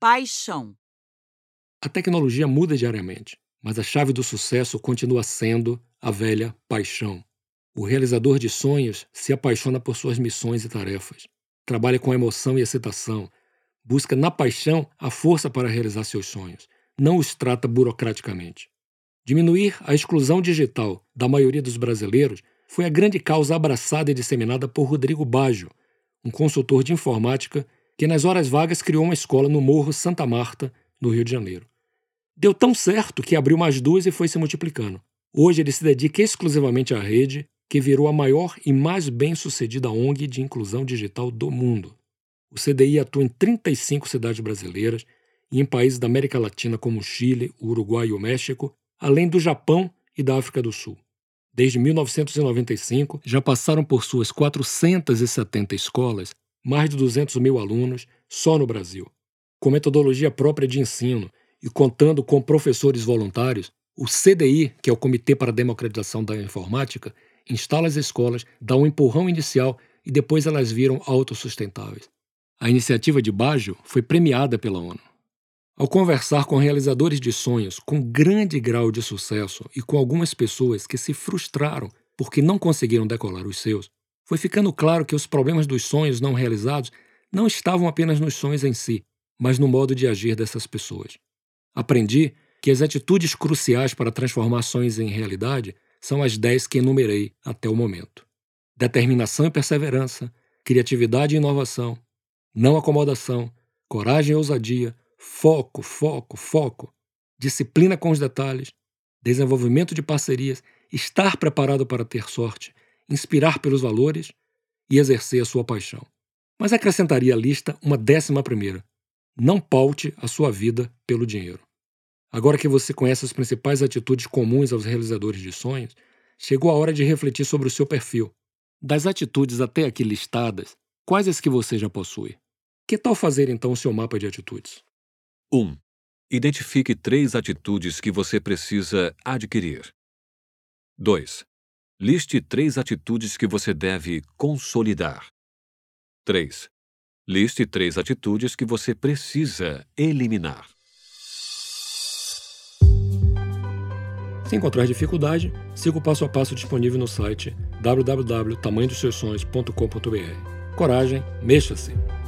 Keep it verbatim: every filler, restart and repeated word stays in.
Paixão. A tecnologia muda diariamente, mas a chave do sucesso continua sendo a velha paixão. O realizador de sonhos se apaixona por suas missões e tarefas. Trabalha com emoção e excitação. Busca na paixão a força para realizar seus sonhos. Não os trata burocraticamente. Diminuir a exclusão digital da maioria dos brasileiros foi a grande causa abraçada e disseminada por Rodrigo Baggio, um consultor de informática que nas horas vagas criou uma escola no Morro Santa Marta, no Rio de Janeiro. Deu tão certo que abriu mais duas e foi se multiplicando. Hoje ele se dedica exclusivamente à rede, que virou a maior e mais bem-sucedida O N G de inclusão digital do mundo. O C D I atua em trinta e cinco cidades brasileiras e em países da América Latina como o Chile, o Uruguai e o México, além do Japão e da África do Sul. Desde mil novecentos e noventa e cinco, já passaram por suas quatrocentas e setenta escolas mais de duzentos mil alunos só no Brasil. Com metodologia própria de ensino e contando com professores voluntários, o C D I, que é o Comitê para a Democratização da Informática, instala as escolas, dá um empurrão inicial e depois elas viram autossustentáveis. A iniciativa de Baggio foi premiada pela ONU. Ao conversar com realizadores de sonhos com grande grau de sucesso e com algumas pessoas que se frustraram porque não conseguiram decolar os seus, foi ficando claro que os problemas dos sonhos não realizados não estavam apenas nos sonhos em si, mas no modo de agir dessas pessoas. Aprendi que as atitudes cruciais para transformar sonhos em realidade são as dez que enumerei até o momento. Determinação e perseverança, criatividade e inovação, não acomodação, coragem e ousadia, foco, foco, foco, disciplina com os detalhes, desenvolvimento de parcerias, estar preparado para ter sorte, inspirar pelos valores e exercer a sua paixão. Mas acrescentaria à lista uma décima primeira. Não paute a sua vida pelo dinheiro. Agora que você conhece as principais atitudes comuns aos realizadores de sonhos, chegou a hora de refletir sobre o seu perfil. Das atitudes até aqui listadas, quais as que você já possui? Que tal fazer então o seu mapa de atitudes? um. Identifique três atitudes que você precisa adquirir. dois. Liste três atitudes que você deve consolidar. três. Liste três atitudes que você precisa eliminar. Se encontrar dificuldade, siga o passo a passo disponível no site w w w ponto tamanho dos seus sonhos ponto com ponto b r. Coragem, mexa-se!